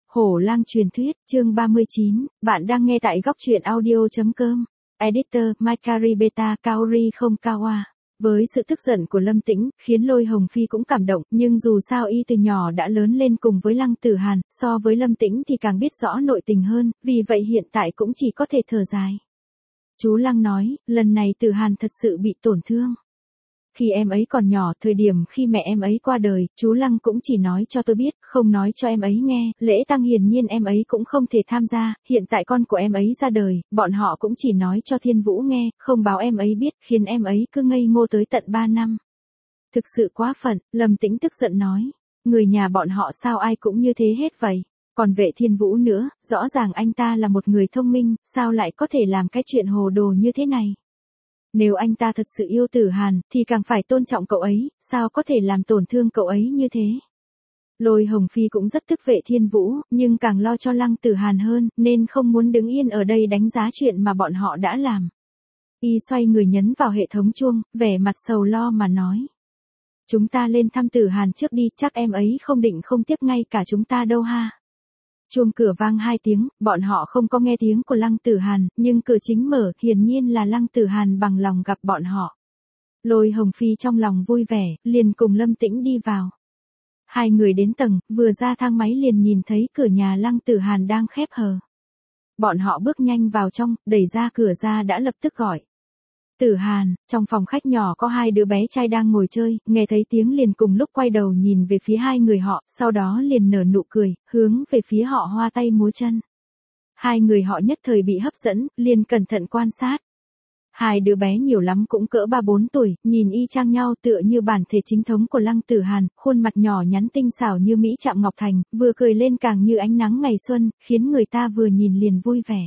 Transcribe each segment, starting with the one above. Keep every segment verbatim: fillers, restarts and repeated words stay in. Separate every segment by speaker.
Speaker 1: Hổ lang truyền thuyết, chương ba mươi chín, bạn đang nghe tại góc truyện audio chấm com. Editor, Maikari Beta, Kaori không Kawa. Với sự tức giận của Lâm Tĩnh, khiến Lôi Hồng Phi cũng cảm động, nhưng dù sao y từ nhỏ đã lớn lên cùng với Lăng Tử Hàn, so với Lâm Tĩnh thì càng biết rõ nội tình hơn, vì vậy hiện tại cũng chỉ có thể thở dài. Chú Lăng nói, lần này Tử Hàn thật sự bị tổn thương. Khi em ấy còn nhỏ, thời điểm khi mẹ em ấy qua đời, chú Lăng cũng chỉ nói cho tôi biết, không nói cho em ấy nghe, lễ tang hiển nhiên em ấy cũng không thể tham gia, hiện tại con của em ấy ra đời, bọn họ cũng chỉ nói cho Thiên Vũ nghe, không báo em ấy biết, khiến em ấy cứ ngây ngô tới tận ba năm. Thực sự quá phận, Lâm Tĩnh tức giận nói, người nhà bọn họ sao ai cũng như thế hết vậy, còn Vệ Thiên Vũ nữa, rõ ràng anh ta là một người thông minh, sao lại có thể làm cái chuyện hồ đồ như thế này. Nếu anh ta thật sự yêu Tử Hàn, thì càng phải tôn trọng cậu ấy, sao có thể làm tổn thương cậu ấy như thế. Lôi Hồng Phi cũng rất tức Vệ Thiên Vũ, nhưng càng lo cho Lăng Tử Hàn hơn, nên không muốn đứng yên ở đây đánh giá chuyện mà bọn họ đã làm. Y xoay người nhấn vào hệ thống chuông, vẻ mặt sầu lo mà nói. Chúng ta lên thăm Tử Hàn trước đi, chắc em ấy không định không tiếc ngay cả chúng ta đâu ha. Chuông cửa vang hai tiếng, bọn họ không có nghe tiếng của Lăng Tử Hàn, nhưng cửa chính mở, hiển nhiên là Lăng Tử Hàn bằng lòng gặp bọn họ. Lôi Hồng Phi trong lòng vui vẻ, liền cùng Lâm Tĩnh đi vào. Hai người đến tầng, vừa ra thang máy liền nhìn thấy cửa nhà Lăng Tử Hàn đang khép hờ. Bọn họ bước nhanh vào trong, đẩy ra cửa ra đã lập tức gọi. Tử Hàn, trong phòng khách nhỏ có hai đứa bé trai đang ngồi chơi, nghe thấy tiếng liền cùng lúc quay đầu nhìn về phía hai người họ, sau đó liền nở nụ cười, hướng về phía họ hoa tay múa chân. Hai người họ nhất thời bị hấp dẫn, liền cẩn thận quan sát. Hai đứa bé nhiều lắm cũng cỡ ba bốn tuổi, nhìn y chang nhau tựa như bản thể chính thống của Lăng Tử Hàn, khuôn mặt nhỏ nhắn tinh xảo như Mỹ Trạm Ngọc Thành, vừa cười lên càng như ánh nắng ngày xuân, khiến người ta vừa nhìn liền vui vẻ.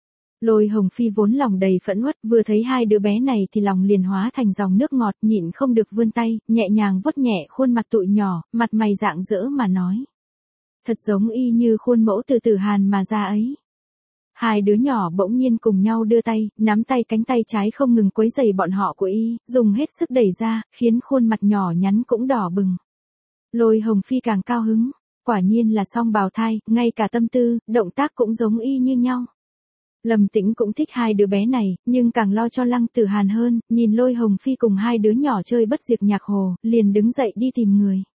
Speaker 1: Lôi Hồng Phi vốn lòng đầy phẫn uất, vừa thấy hai đứa bé này thì lòng liền hóa thành dòng nước ngọt, nhịn không được vươn tay, nhẹ nhàng vuốt nhẹ khuôn mặt tụi nhỏ, mặt mày rạng rỡ mà nói. Thật giống y như khuôn mẫu từ Tử Hàn mà ra ấy. Hai đứa nhỏ bỗng nhiên cùng nhau đưa tay, nắm tay cánh tay trái không ngừng quấy rầy bọn họ của y, dùng hết sức đẩy ra, khiến khuôn mặt nhỏ nhắn cũng đỏ bừng. Lôi Hồng Phi càng cao hứng, quả nhiên là song bào thai, ngay cả tâm tư, động tác cũng giống y như nhau. Lâm Tĩnh cũng thích hai đứa bé này, nhưng càng lo cho Lăng Tử Hàn hơn, nhìn Lôi Hồng Phi cùng hai đứa nhỏ chơi bất diệt nhạc hồ, liền đứng dậy đi tìm người.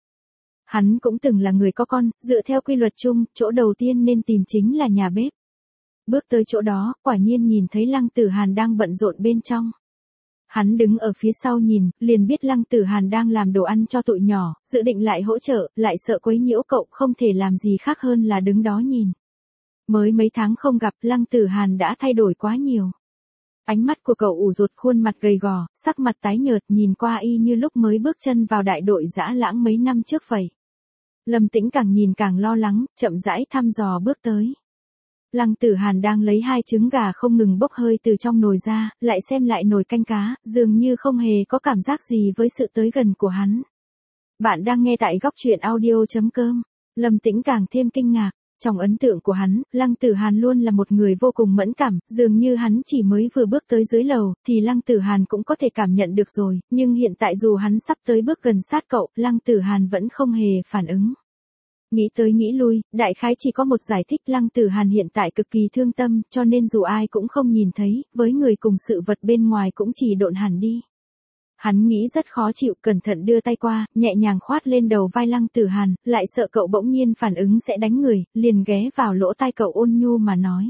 Speaker 1: Hắn cũng từng là người có con, dựa theo quy luật chung, chỗ đầu tiên nên tìm chính là nhà bếp. Bước tới chỗ đó, quả nhiên nhìn thấy Lăng Tử Hàn đang bận rộn bên trong. Hắn đứng ở phía sau nhìn, liền biết Lăng Tử Hàn đang làm đồ ăn cho tụi nhỏ, dự định lại hỗ trợ, lại sợ quấy nhiễu cậu, không thể làm gì khác hơn là đứng đó nhìn. Mới mấy tháng không gặp, Lăng Tử Hàn đã thay đổi quá nhiều. Ánh mắt của cậu ủ rột, khuôn mặt gầy gò, sắc mặt tái nhợt, nhìn qua y như lúc mới bước chân vào đại đội dã lãng mấy năm trước vậy. Lâm Tĩnh càng nhìn càng lo lắng, chậm rãi thăm dò bước tới. Lăng Tử Hàn đang lấy hai trứng gà không ngừng bốc hơi từ trong nồi ra, lại xem lại nồi canh cá, dường như không hề có cảm giác gì với sự tới gần của hắn. Bạn đang nghe tại góc truyện audio chấm com. Lâm Tĩnh càng thêm kinh ngạc. Trong ấn tượng của hắn, Lăng Tử Hàn luôn là một người vô cùng mẫn cảm, dường như hắn chỉ mới vừa bước tới dưới lầu, thì Lăng Tử Hàn cũng có thể cảm nhận được rồi, nhưng hiện tại dù hắn sắp tới bước gần sát cậu, Lăng Tử Hàn vẫn không hề phản ứng. Nghĩ tới nghĩ lui, đại khái chỉ có một giải thích, Lăng Tử Hàn hiện tại cực kỳ thương tâm, cho nên dù ai cũng không nhìn thấy, với người cùng sự vật bên ngoài cũng chỉ độn hẳn đi. Hắn nghĩ rất khó chịu, cẩn thận đưa tay qua, nhẹ nhàng khoát lên đầu vai Lăng Tử Hàn, lại sợ cậu bỗng nhiên phản ứng sẽ đánh người, liền ghé vào lỗ tai cậu ôn nhu mà nói.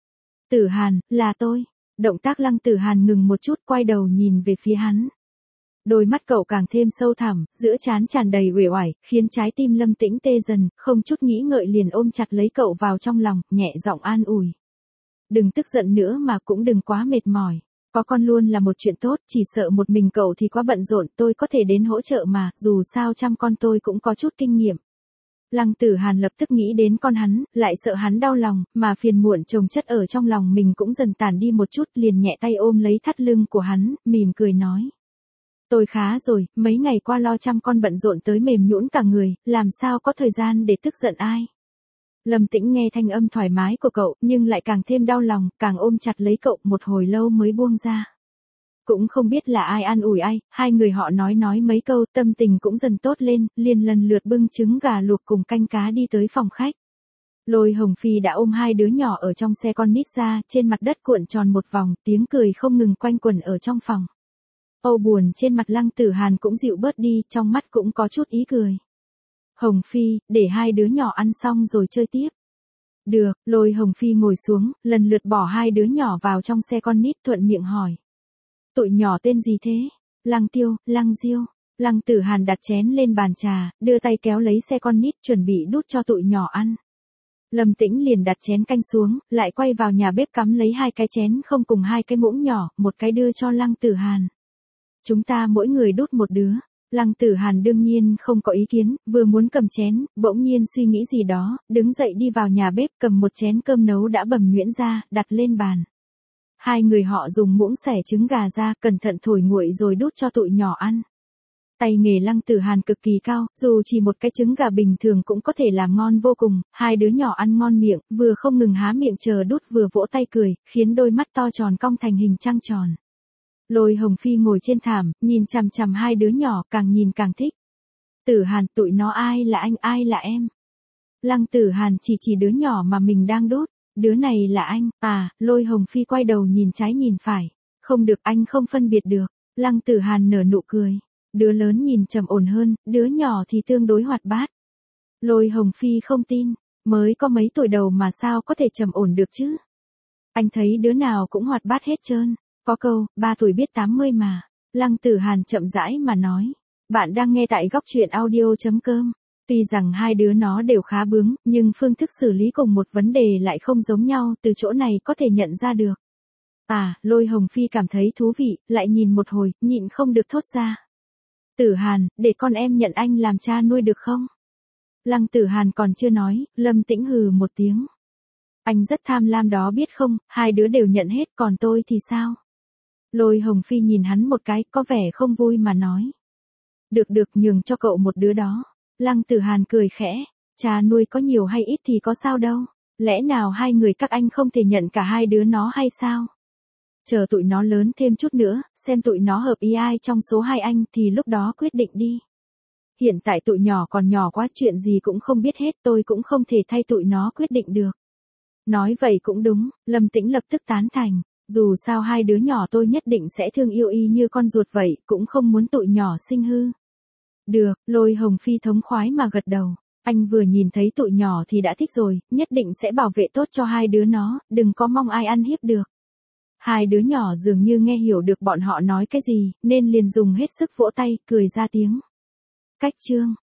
Speaker 1: Tử Hàn, là tôi. Động tác Lăng Tử Hàn ngừng một chút, quay đầu nhìn về phía hắn. Đôi mắt cậu càng thêm sâu thẳm, giữa trán tràn đầy uể oải, khiến trái tim Lâm Tĩnh tê dần, không chút nghĩ ngợi liền ôm chặt lấy cậu vào trong lòng, nhẹ giọng an ủi. Đừng tức giận nữa mà cũng đừng quá mệt mỏi. Có con luôn là một chuyện tốt, chỉ sợ một mình cậu thì quá bận rộn, tôi có thể đến hỗ trợ mà, dù sao chăm con tôi cũng có chút kinh nghiệm. Lăng Tử Hàn lập tức nghĩ đến con hắn, lại sợ hắn đau lòng, mà phiền muộn chồng chất ở trong lòng mình cũng dần tản đi một chút, liền nhẹ tay ôm lấy thắt lưng của hắn, mỉm cười nói. Tôi khá rồi, mấy ngày qua lo chăm con bận rộn tới mềm nhũn cả người, làm sao có thời gian để tức giận ai. Lâm Tĩnh nghe thanh âm thoải mái của cậu, nhưng lại càng thêm đau lòng, càng ôm chặt lấy cậu, một hồi lâu mới buông ra. Cũng không biết là ai an ủi ai, hai người họ nói nói mấy câu, tâm tình cũng dần tốt lên, liền lần lượt bưng trứng gà luộc cùng canh cá đi tới phòng khách. Lôi Hồng Phi đã ôm hai đứa nhỏ ở trong xe con nít ra, trên mặt đất cuộn tròn một vòng, tiếng cười không ngừng quanh quẩn ở trong phòng. Âu buồn trên mặt Lăng Tử Hàn cũng dịu bớt đi, trong mắt cũng có chút ý cười. Hồng Phi, để hai đứa nhỏ ăn xong rồi chơi tiếp. Được, Lôi Hồng Phi ngồi xuống, lần lượt bỏ hai đứa nhỏ vào trong xe con nít, thuận miệng hỏi. Tụi nhỏ tên gì thế? Lăng Tiêu, Lăng Diêu. Lăng Tử Hàn đặt chén lên bàn trà, đưa tay kéo lấy xe con nít chuẩn bị đút cho tụi nhỏ ăn. Lâm Tĩnh liền đặt chén canh xuống, lại quay vào nhà bếp cắm lấy hai cái chén không cùng hai cái muỗng nhỏ, một cái đưa cho Lăng Tử Hàn. Chúng ta mỗi người đút một đứa. Lăng Tử Hàn đương nhiên không có ý kiến, vừa muốn cầm chén, bỗng nhiên suy nghĩ gì đó, đứng dậy đi vào nhà bếp cầm một chén cơm nấu đã bầm nhuyễn ra, đặt lên bàn. Hai người họ dùng muỗng xẻ trứng gà ra, cẩn thận thổi nguội rồi đút cho tụi nhỏ ăn. Tay nghề Lăng Tử Hàn cực kỳ cao, dù chỉ một cái trứng gà bình thường cũng có thể làm ngon vô cùng, hai đứa nhỏ ăn ngon miệng, vừa không ngừng há miệng chờ đút vừa vỗ tay cười, khiến đôi mắt to tròn cong thành hình trăng tròn. Lôi Hồng Phi ngồi trên thảm, nhìn chằm chằm hai đứa nhỏ, càng nhìn càng thích. Tử Hàn, tụi nó ai là anh, ai là em? Lăng Tử Hàn chỉ chỉ đứa nhỏ mà mình đang đút, đứa này là anh, à, Lôi Hồng Phi quay đầu nhìn trái nhìn phải, không được, anh không phân biệt được. Lăng Tử Hàn nở nụ cười, đứa lớn nhìn trầm ổn hơn, đứa nhỏ thì tương đối hoạt bát. Lôi Hồng Phi không tin, mới có mấy tuổi đầu mà sao có thể trầm ổn được chứ? Anh thấy đứa nào cũng hoạt bát hết trơn. Có câu, ba tuổi biết tám mươi mà. Lăng Tử Hàn chậm rãi mà nói. Bạn đang nghe tại góc truyện audio.com. Tuy rằng hai đứa nó đều khá bướng, nhưng phương thức xử lý cùng một vấn đề lại không giống nhau, từ chỗ này có thể nhận ra được. À, Lôi Hồng Phi cảm thấy thú vị, lại nhìn một hồi, nhịn không được thốt ra. Tử Hàn, để con em nhận anh làm cha nuôi được không? Lăng Tử Hàn còn chưa nói, Lâm Tĩnh hừ một tiếng. Anh rất tham lam đó biết không, hai đứa đều nhận hết, còn tôi thì sao? Lôi Hồng Phi nhìn hắn một cái, có vẻ không vui mà nói. Được được, nhường cho cậu một đứa đó. Lăng Tử Hàn cười khẽ, cha nuôi có nhiều hay ít thì có sao đâu. Lẽ nào hai người các anh không thể nhận cả hai đứa nó hay sao? Chờ tụi nó lớn thêm chút nữa, xem tụi nó hợp ý ai trong số hai anh thì lúc đó quyết định đi. Hiện tại tụi nhỏ còn nhỏ quá, chuyện gì cũng không biết hết, tôi cũng không thể thay tụi nó quyết định được. Nói vậy cũng đúng, Lâm Tĩnh lập tức tán thành. Dù sao hai đứa nhỏ tôi nhất định sẽ thương yêu y như con ruột vậy, cũng không muốn tụi nhỏ sinh hư. Được, Lôi Hồng Phi thống khoái mà gật đầu. Anh vừa nhìn thấy tụi nhỏ thì đã thích rồi, nhất định sẽ bảo vệ tốt cho hai đứa nó, đừng có mong ai ăn hiếp được. Hai đứa nhỏ dường như nghe hiểu được bọn họ nói cái gì, nên liền dùng hết sức vỗ tay, cười ra tiếng. Cách chương